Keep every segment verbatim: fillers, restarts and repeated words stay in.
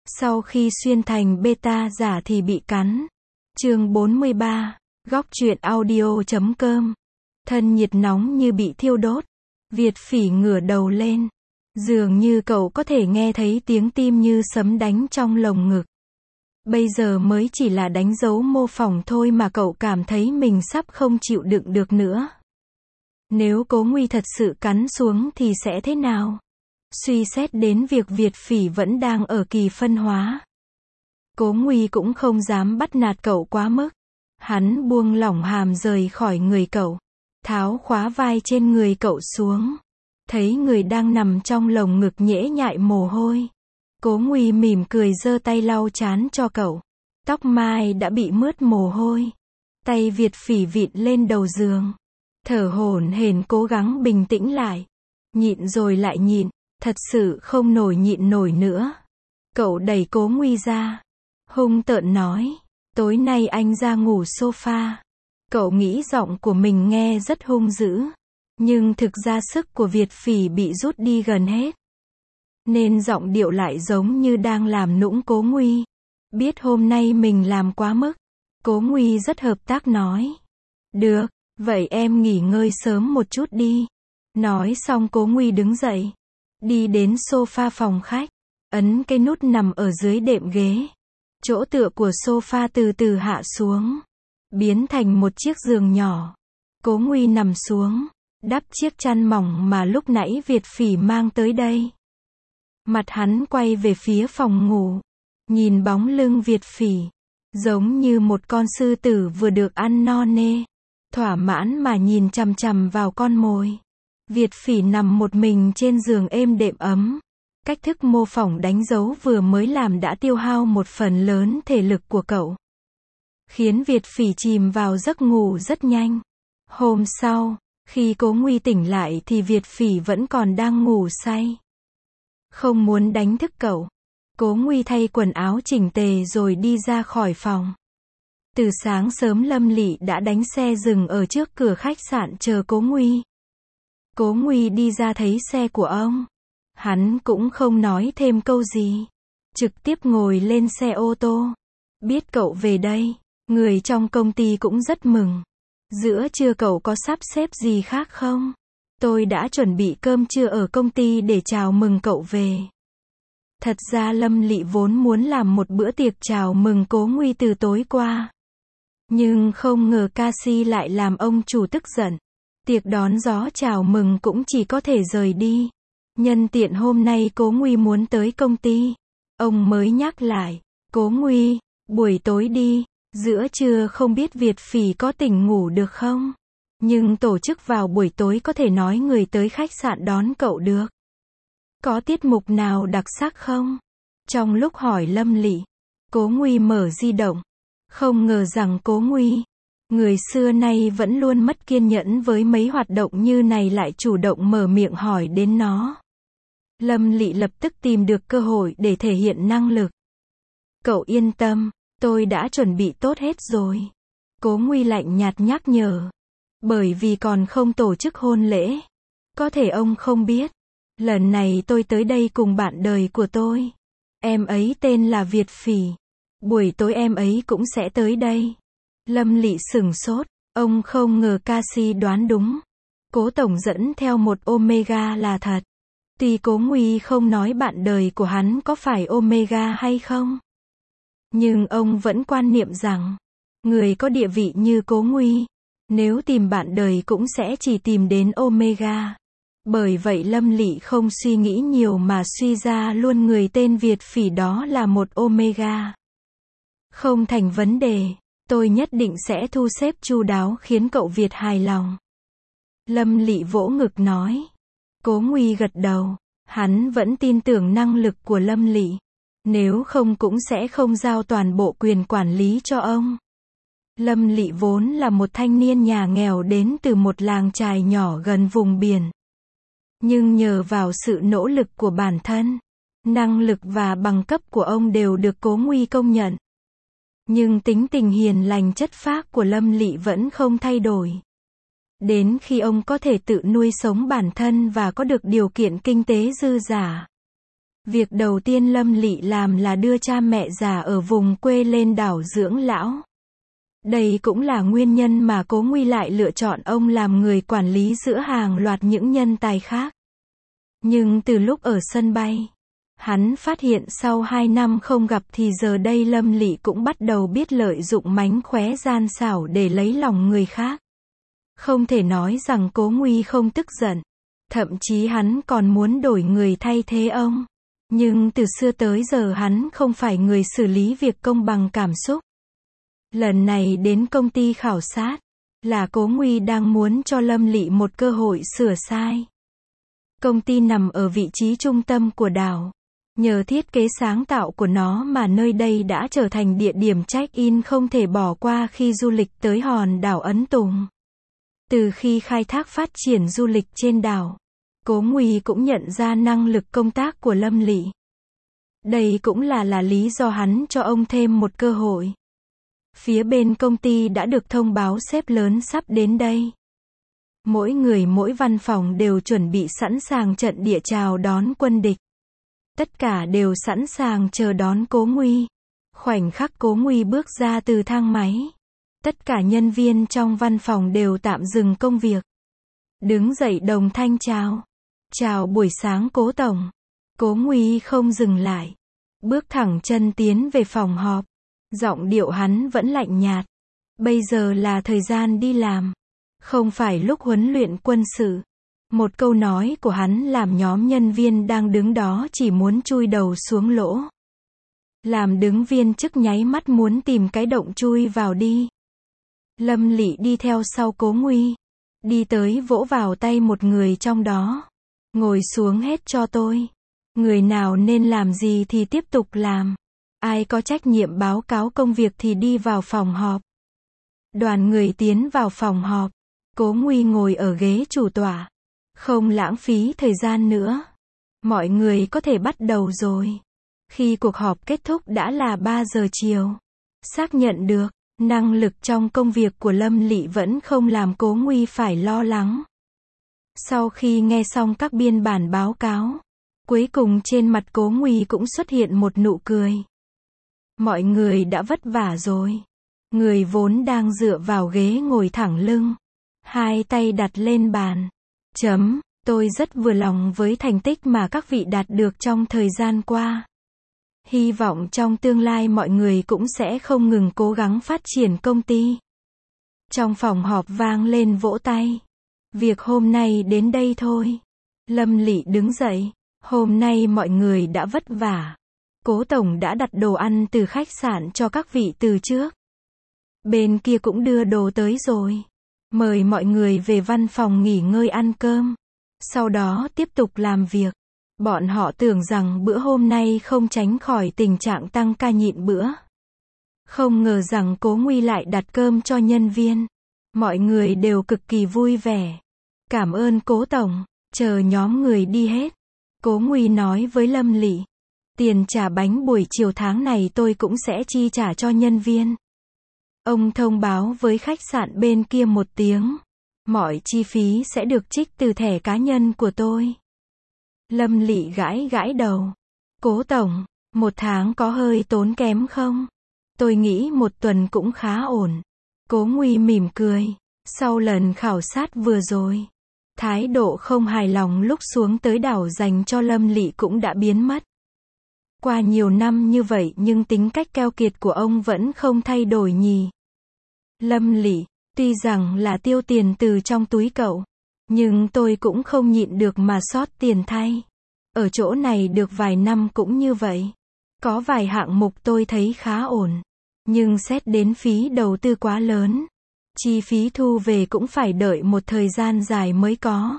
Sau khi xuyên thành beta giả thì bị cắn. Chương bốn mươi ba, góc truyện audio chấm com. Thân nhiệt nóng như bị thiêu đốt. Việt Phỉ ngửa đầu lên. Dường như cậu có thể nghe thấy tiếng tim như sấm đánh trong lồng ngực. Bây giờ mới chỉ là đánh dấu mô phỏng thôi mà cậu cảm thấy mình sắp không chịu đựng được nữa. Nếu Cố Nguy thật sự cắn xuống thì sẽ thế nào? Suy xét đến việc Việt Phỉ vẫn đang ở kỳ phân hóa. Cố Nguy cũng không dám bắt nạt cậu quá mức. Hắn buông lỏng hàm rời khỏi người cậu. Tháo khóa vai trên người cậu xuống. Thấy người đang nằm trong lồng ngực nhễ nhại mồ hôi. Cố Nguy mỉm cười giơ tay lau trán cho cậu. Tóc mai đã bị mướt mồ hôi. Tay Việt Phỉ vịn lên đầu giường. Thở hổn hển cố gắng bình tĩnh lại. Nhịn rồi lại nhịn. Thật sự không nổi nhịn nổi nữa. Cậu đẩy Cố Nguy ra. Hung tợn nói. Tối nay anh ra ngủ sofa. Cậu nghĩ giọng của mình nghe rất hung dữ. Nhưng thực ra sức của Việt Phỉ bị rút đi gần hết. Nên giọng điệu lại giống như đang làm nũng Cố Nguy. Biết hôm nay mình làm quá mức. Cố Nguy rất hợp tác nói. Được, vậy em nghỉ ngơi sớm một chút đi. Nói xong Cố Nguy đứng dậy. Đi đến sofa phòng khách. Ấn cái nút nằm ở dưới đệm ghế. Chỗ tựa của sofa từ từ hạ xuống. Biến thành một chiếc giường nhỏ. Cố Nguy nằm xuống. Đắp chiếc chăn mỏng mà lúc nãy Việt Phỉ mang tới đây. Mặt hắn quay về phía phòng ngủ. Nhìn bóng lưng Việt Phỉ. Giống như một con sư tử vừa được ăn no nê. Thỏa mãn mà nhìn chằm chằm vào con mồi. Việt Phỉ nằm một mình trên giường êm đệm ấm. Cách thức mô phỏng đánh dấu vừa mới làm đã tiêu hao một phần lớn thể lực của cậu. Khiến Việt Phỉ chìm vào giấc ngủ rất nhanh. Hôm sau, khi Cố Nguy tỉnh lại thì Việt Phỉ vẫn còn đang ngủ say. Không muốn đánh thức cậu. Cố Nguy thay quần áo chỉnh tề rồi đi ra khỏi phòng. Từ sáng sớm Lâm Lị đã đánh xe dừng ở trước cửa khách sạn chờ Cố Nguy. Cố Nguy đi ra thấy xe của ông. Hắn cũng không nói thêm câu gì. Trực tiếp ngồi lên xe ô tô. Biết cậu về đây, người trong công ty cũng rất mừng. Giữa trưa cậu có sắp xếp gì khác không? Tôi đã chuẩn bị cơm trưa ở công ty để chào mừng cậu về. Thật ra Lâm Lị vốn muốn làm một bữa tiệc chào mừng Cố Nguy từ tối qua. Nhưng không ngờ Cassie lại làm ông chủ tức giận. Tiệc đón gió chào mừng cũng chỉ có thể rời đi. Nhân tiện hôm nay Cố Nguy muốn tới công ty. Ông mới nhắc lại. Cố Nguy, buổi tối đi. Giữa trưa không biết Việt Phỉ có tỉnh ngủ được không? Nhưng tổ chức vào buổi tối có thể nói người tới khách sạn đón cậu được. Có tiết mục nào đặc sắc không? Trong lúc hỏi Lâm Lị, Cố Nguy mở di động. Không ngờ rằng Cố Nguy, người xưa nay vẫn luôn mất kiên nhẫn với mấy hoạt động như này lại chủ động mở miệng hỏi đến nó. Lâm Lị lập tức tìm được cơ hội để thể hiện năng lực. Cậu yên tâm, tôi đã chuẩn bị tốt hết rồi. Cố Nguy lạnh nhạt nhắc nhở. Bởi vì còn không tổ chức hôn lễ. Có thể ông không biết. Lần này tôi tới đây cùng bạn đời của tôi. Em ấy tên là Việt Phỉ. Buổi tối em ấy cũng sẽ tới đây. Lâm Lị sửng sốt. Ông không ngờ Cassie đoán đúng. Cố tổng dẫn theo một Omega là thật. Tuy Cố Nguy không nói bạn đời của hắn có phải Omega hay không. Nhưng ông vẫn quan niệm rằng, người có địa vị như Cố Nguy, nếu tìm bạn đời cũng sẽ chỉ tìm đến Omega. Bởi vậy Lâm Lị không suy nghĩ nhiều mà suy ra luôn người tên Việt Phỉ đó là một Omega. Không thành vấn đề, tôi nhất định sẽ thu xếp chu đáo khiến cậu Việt hài lòng. Lâm Lị vỗ ngực nói. Cố Nguy gật đầu, hắn vẫn tin tưởng năng lực của Lâm Lị. Nếu không cũng sẽ không giao toàn bộ quyền quản lý cho ông. Lâm Lị vốn là một thanh niên nhà nghèo đến từ một làng chài nhỏ gần vùng biển. Nhưng nhờ vào sự nỗ lực của bản thân, năng lực và bằng cấp của ông đều được Cố Nguy công nhận. Nhưng tính tình hiền lành chất phác của Lâm Lị vẫn không thay đổi. Đến khi ông có thể tự nuôi sống bản thân và có được điều kiện kinh tế dư dả. Việc đầu tiên Lâm Lị làm là đưa cha mẹ già ở vùng quê lên đảo dưỡng lão. Đây cũng là nguyên nhân mà Cố Nguy lại lựa chọn ông làm người quản lý giữa hàng loạt những nhân tài khác. Nhưng từ lúc ở sân bay, hắn phát hiện sau hai năm không gặp thì giờ đây Lâm Lị cũng bắt đầu biết lợi dụng mánh khóe gian xảo để lấy lòng người khác. Không thể nói rằng Cố Nguy không tức giận. Thậm chí hắn còn muốn đổi người thay thế ông. Nhưng từ xưa tới giờ hắn không phải người xử lý việc công bằng cảm xúc. Lần này đến công ty khảo sát, là Cố Nguy đang muốn cho Lâm Lị một cơ hội sửa sai. Công ty nằm ở vị trí trung tâm của đảo. Nhờ thiết kế sáng tạo của nó mà nơi đây đã trở thành địa điểm check-in không thể bỏ qua khi du lịch tới hòn đảo Ấn Tùng. Từ khi khai thác phát triển du lịch trên đảo, Cố Nguy cũng nhận ra năng lực công tác của Lâm Lị. Đây cũng là là lý do hắn cho ông thêm một cơ hội. Phía bên công ty đã được thông báo sếp lớn sắp đến đây. Mỗi người mỗi văn phòng đều chuẩn bị sẵn sàng trận địa chào đón quân địch. Tất cả đều sẵn sàng chờ đón Cố Nguy. Khoảnh khắc Cố Nguy bước ra từ thang máy, tất cả nhân viên trong văn phòng đều tạm dừng công việc. Đứng dậy đồng thanh chào. Chào buổi sáng Cố Tổng. Cố Nguy không dừng lại. Bước thẳng chân tiến về phòng họp. Giọng điệu hắn vẫn lạnh nhạt. Bây giờ là thời gian đi làm. Không phải lúc huấn luyện quân sự. Một câu nói của hắn làm nhóm nhân viên đang đứng đó chỉ muốn chui đầu xuống lỗ. Làm đứng viên chức nháy mắt muốn tìm cái động chui vào đi. Lâm Lị đi theo sau Cố Nguy. Đi tới vỗ vào tay một người trong đó. Ngồi xuống hết cho tôi. Người nào nên làm gì thì tiếp tục làm. Ai có trách nhiệm báo cáo công việc thì đi vào phòng họp. Đoàn người tiến vào phòng họp. Cố Nguy ngồi ở ghế chủ tọa. Không lãng phí thời gian nữa. Mọi người có thể bắt đầu rồi. Khi cuộc họp kết thúc đã là ba giờ chiều. Xác nhận được, năng lực trong công việc của Lâm Lị vẫn không làm Cố Nguy phải lo lắng. Sau khi nghe xong các biên bản báo cáo, cuối cùng trên mặt Cố Nguy cũng xuất hiện một nụ cười. Mọi người đã vất vả rồi. Người vốn đang dựa vào ghế ngồi thẳng lưng. Hai tay đặt lên bàn. Chấm, tôi rất vừa lòng với thành tích mà các vị đạt được trong thời gian qua. Hy vọng trong tương lai mọi người cũng sẽ không ngừng cố gắng phát triển công ty. Trong phòng họp vang lên vỗ tay. Việc hôm nay đến đây thôi. Lâm Lị đứng dậy. Hôm nay mọi người đã vất vả. Cố Tổng đã đặt đồ ăn từ khách sạn cho các vị từ trước. Bên kia cũng đưa đồ tới rồi. Mời mọi người về văn phòng nghỉ ngơi ăn cơm. Sau đó tiếp tục làm việc. Bọn họ tưởng rằng bữa hôm nay không tránh khỏi tình trạng tăng ca nhịn bữa. Không ngờ rằng Cố Nguy lại đặt cơm cho nhân viên. Mọi người đều cực kỳ vui vẻ. Cảm ơn Cố Tổng. Chờ nhóm người đi hết, Cố Nguy nói với Lâm Lị. Tiền trả bánh buổi chiều tháng này tôi cũng sẽ chi trả cho nhân viên. Ông thông báo với khách sạn bên kia một tiếng. Mọi chi phí sẽ được trích từ thẻ cá nhân của tôi. Lâm Lị gãi gãi đầu. Cố Tổng, một tháng có hơi tốn kém không? Tôi nghĩ một tuần cũng khá ổn. Cố Nguy mỉm cười. Sau lần khảo sát vừa rồi, thái độ không hài lòng lúc xuống tới đảo dành cho Lâm Lị cũng đã biến mất. Qua nhiều năm như vậy nhưng tính cách keo kiệt của ông vẫn không thay đổi nhỉ. Lâm Lị, tuy rằng là tiêu tiền từ trong túi cậu, nhưng tôi cũng không nhịn được mà sót tiền thay. Ở chỗ này được vài năm cũng như vậy. Có vài hạng mục tôi thấy khá ổn. Nhưng xét đến phí đầu tư quá lớn. Chi phí thu về cũng phải đợi một thời gian dài mới có.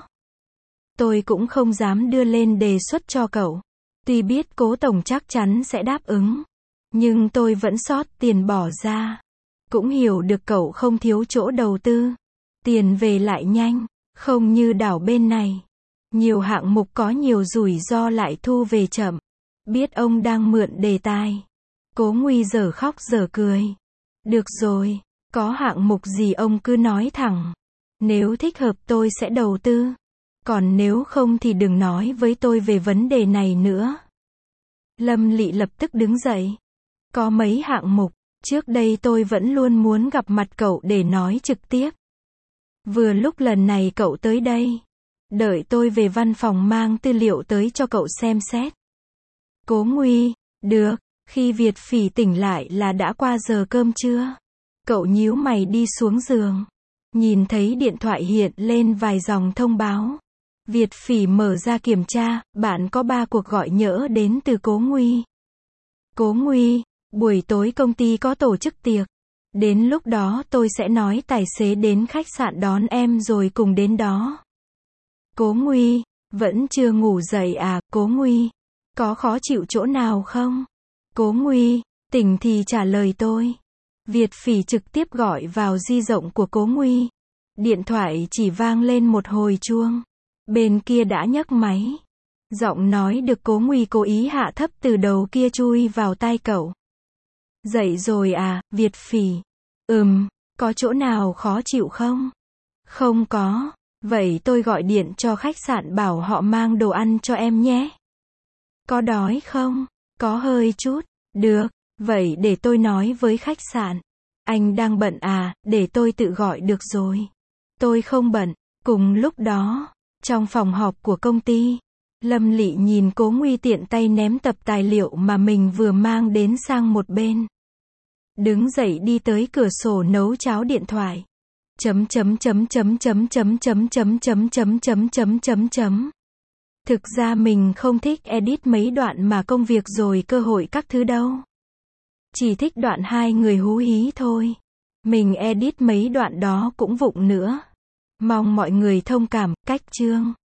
Tôi cũng không dám đưa lên đề xuất cho cậu. Tuy biết Cố Tổng chắc chắn sẽ đáp ứng. Nhưng tôi vẫn sót tiền bỏ ra. Cũng hiểu được cậu không thiếu chỗ đầu tư. Tiền về lại nhanh. Không như đảo bên này. Nhiều hạng mục có nhiều rủi ro lại thu về chậm. Biết ông đang mượn đề tài. Cố Nguy dở khóc dở cười. Được rồi, có hạng mục gì ông cứ nói thẳng. Nếu thích hợp tôi sẽ đầu tư. Còn nếu không thì đừng nói với tôi về vấn đề này nữa. Lâm Lị lập tức đứng dậy. Có mấy hạng mục, trước đây tôi vẫn luôn muốn gặp mặt cậu để nói trực tiếp. Vừa lúc lần này cậu tới đây. Đợi tôi về văn phòng mang tư liệu tới cho cậu xem xét. Cố Nguy, được, khi Việt Phỉ tỉnh lại là đã qua giờ cơm trưa. Cậu nhíu mày đi xuống giường. Nhìn thấy điện thoại hiện lên vài dòng thông báo. Việt Phỉ mở ra kiểm tra, bạn có ba cuộc gọi nhỡ đến từ Cố Nguy. Cố Nguy, buổi tối công ty có tổ chức tiệc. Đến lúc đó tôi sẽ nói tài xế đến khách sạn đón em rồi cùng đến đó. Cố Nguy, vẫn chưa ngủ dậy à, Cố Nguy? Có khó chịu chỗ nào không? Cố Nguy, tỉnh thì trả lời tôi. Việt Phỉ trực tiếp gọi vào di động của Cố Nguy. Điện thoại chỉ vang lên một hồi chuông. Bên kia đã nhấc máy. Giọng nói được Cố Nguy cố ý hạ thấp từ đầu kia chui vào tai cậu. Dậy rồi à, Việt Phỉ? Ừm, có chỗ nào khó chịu không? Không có. Vậy tôi gọi điện cho khách sạn bảo họ mang đồ ăn cho em nhé. Có đói không? Có hơi chút. Được, vậy để tôi nói với khách sạn. Anh đang bận à, để tôi tự gọi được rồi. Tôi không bận. Cùng lúc đó, trong phòng họp của công ty, Lâm Lị nhìn Cố Nguy tiện tay ném tập tài liệu mà mình vừa mang đến sang một bên. Đứng dậy đi tới cửa sổ nấu cháo điện thoại. Chấm chấm chấm chấm chấm chấm chấm chấm chấm chấm chấm chấm chấm chấm. Thực ra mình không thích edit mấy đoạn mà công việc rồi cơ hội các thứ đâu. Chỉ thích đoạn hai người hú hí thôi. Mình edit mấy đoạn đó cũng vụng nữa. Mong mọi người thông cảm, cách chương.